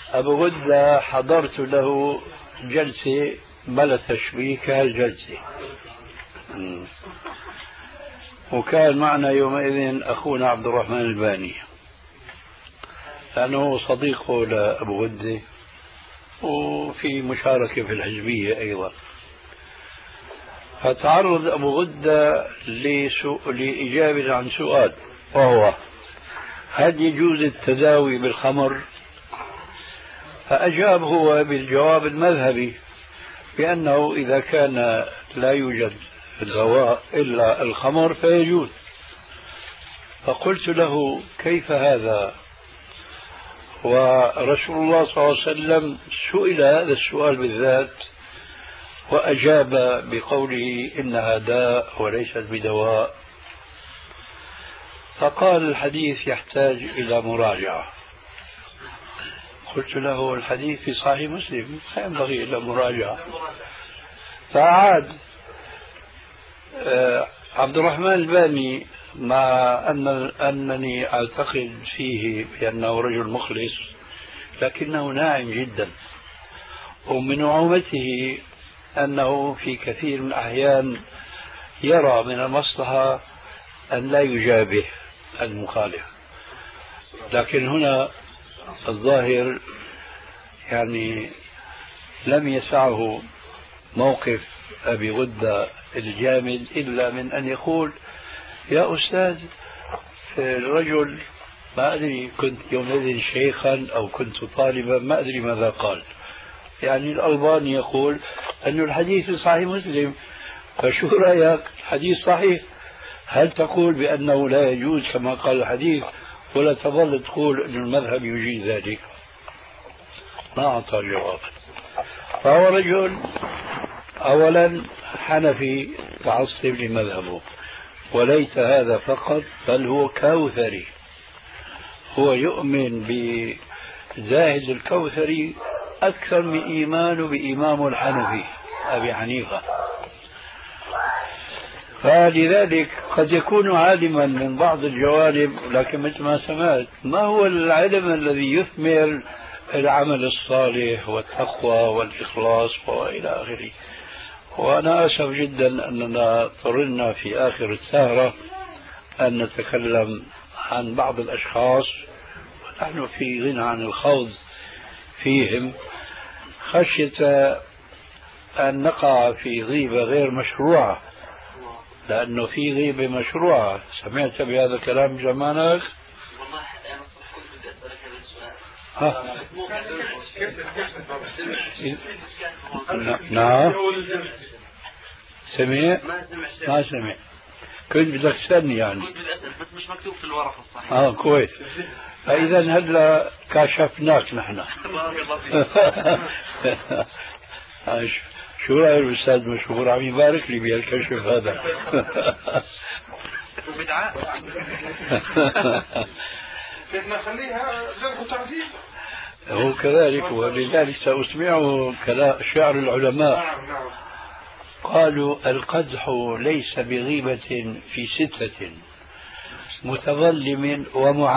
أبو غدة حضرت له جلسة بلا تشبيه كهالجلسة، وكان معنا يومئذ أخونا عبد الرحمن الباني لأنه صديقه لأبو غدة وفي مشاركة في الحزبية أيضا. فتعرض أبو غدة لإجابة عن سؤال، وهو هل يجوز التداوي بالخمر؟ فأجاب هو بالجواب المذهبي بأنه إذا كان لا يوجد الدواء إلا الخمر فيجوز. فقلت له كيف هذا ورسول الله صلى الله عليه وسلم سئل هذا السؤال بالذات وأجاب بقوله إنها داء وليست بدواء؟ فقال الحديث يحتاج إلى مراجعة. قلت له الحديث في صحيح مسلم لا ينبغي إلا مراجعة. فأعاد عبد الرحمن الباني مع أنني أعتقد فيه بأنه رجل مخلص لكنه ناعم جدا، ومن نعومته أنه في كثير من الأحيان يرى من المصلحة أن لا يجابه المخالف، لكن هنا الظاهر يعني لم يسعه موقف أبي غدة الجامد إلا من أن يقول يا أستاذ الرجل ما أدري كنت يومئذ شيخا أو كنت طالبا ما أدري ماذا قال، يعني الألباني يقول أن الحديث في صحيح مسلم، فشو رأيك؟ الحديث صحيح، هل تقول بأنه لا يجوز كما قال الحديث ولا تظل تقول أن المذهب يجيز ذلك؟ ما أعطى جوابا. فهو رجل أولا حنفي تعصب لمذهبه، وليس هذا فقط بل هو كوثري، هو يؤمن بزاهد الكوثري أكثر من إيمانه بإمامه الحنفي أبي حنيفة. فلذلك قد يكون عالما من بعض الجوانب، لكن مثل ما سمعت ما هو العلم الذي يثمر العمل الصالح والتقوى والإخلاص وإلى آخره. وأنا أسف جدا أننا اضطررنا في آخر السهرة أن نتكلم عن بعض الأشخاص ونحن في غنى عن الخوض فيهم خشية أن نقع في غيبة غير مشروعة، لأنه في غيبة مشروعة. سمعت بهذا الكلام زمانك؟ والله أنا كنت بدي أسألك هذا السؤال. نعم سمع؟ ما سمع. كنت بدك تسألني يعني؟ كنت بدي أسأل بس مش مكتوب في الورقة الصحيح. كويس. فإذا هلا كشفناك نحن. شو رأي الأستاذ مشهور عم يبارك لي بهالكشف هذا؟ بدعاء. بدنا نخليها جرح وتعديل. هو كذلك، ولذلك سأسمعه شعر العلماء. قالوا القدح ليس بغيبة في ستة: متظلم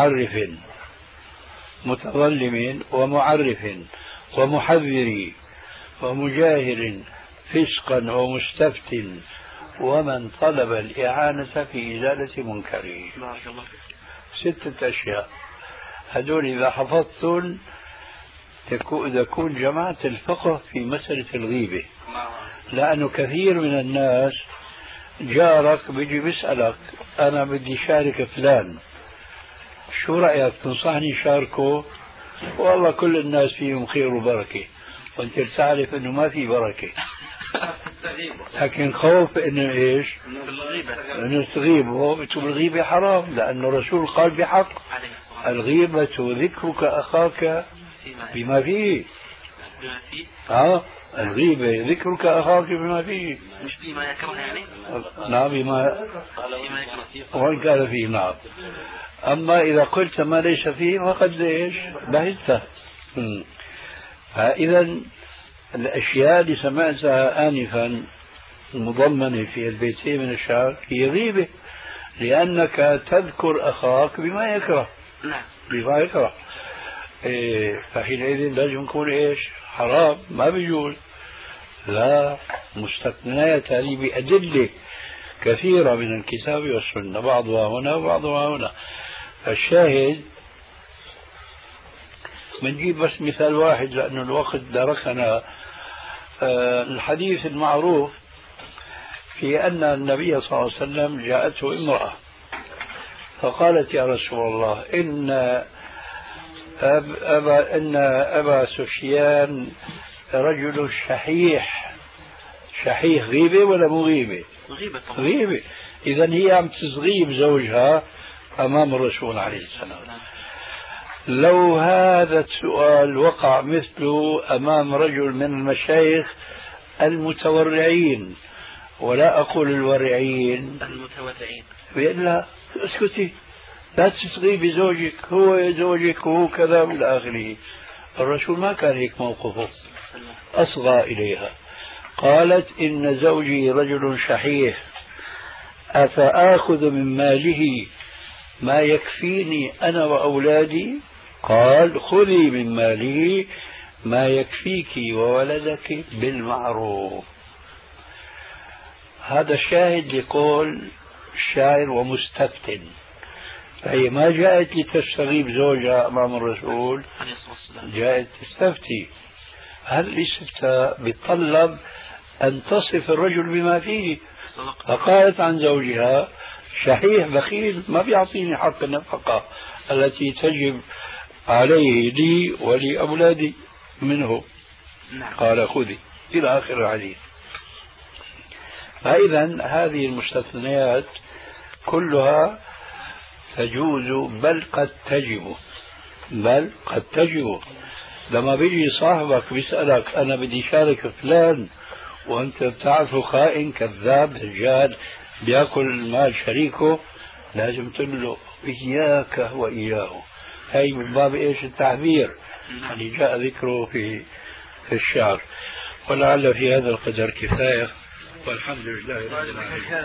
ومعرف ومحذر ومجاهر فسقا ومستفت ومن طلب الإعانة في إزالة منكره. 6 أشياء هذول إذا حفظتم تكون جماعة الفقه في مسألة الغيبة. لأنه كثير من الناس جارك بيجي بيسألك أنا بدي شارك فلان، شو رأيك تنصحني شاركه؟ والله كل الناس فيهم خير وبركة، وانت تعرف انه ما في بركة، لكن خوف انه ايش؟ انه تغيبه. الغيبة حرام، لأنه الرسول قال بحق: الغيبة ذكرك أخاك بما فيه. الغيبة ذكرك أخاك بما فيه، مش بما يكره يعني؟ نعم بما وإن كان فيه. نعم. أما إذا قلت ما ليس فيه فقد ايش؟ بهته. فإذا الأشياء اللي سمعتها آنفا المضمنة في البيتين من الشعر هي غيبة، لأنك تذكر أخاك بما يكره. فحينئذ لازم يكون إيش؟ حرام، ما بيجوز. لا، مستثنيات هذه بأدلة كثيرة من الكتاب والسنة، بعضها هنا وبعضها هنا. الشاهد بنجيب بس مثال واحد لأن الوقت دركنا. الحديث المعروف في أن النبي صلى الله عليه وسلم جاءته امرأة فقالت يا رسول الله إن أبا سفيان رجل شحيح. شحيح غيبة ولا مو غيبة؟ غيبة. إذن هي عم تغيب زوجها أمام الرسول عليه السلام. لو هذا السؤال وقع مثله أمام رجل من المشايخ المتورعين، ولا أقول الورعين، المتورعين، بيقول لها اسكتي لا تسغي بزوجك، هو زوجك وهو كذا والى آخره. الرسول ما كان هيك موقفه، أصغى إليها. قالت إن زوجي رجل شحيح أفآخذ من ماله ما يكفيني أنا وأولادي؟ قال خذي من ماله ما يكفيك وولدك بالمعروف. هذا شاهد لقول الشاعر ومستفتن. فهي ما جاءت لتستغيب زوجها أمام الرسول، جاءت تستفتي. هل الاستفتاء بيتطلب أن تصف الرجل بما فيه؟ فقالت عن زوجها شحيح بخيل ما بيعطيني حق النفقة التي تجب عليه لي ولأولادي منه. قال خذي إلى آخر الحديث. فإذا هذه المستثنيات كلها تجوز بل قد تجب. لما بيجي صاحبك بيسألك أنا بدي شارك فلان وأنت بتعرفه خائن كذاب دجال بياكل مال شريكه، لازم تقول له إياك وإياه. هي من باب إيش؟ التعبير يعني جاء ذكره في الشعر. ولعل في هذا القدر كفاية، والحمد لله رب العالمين.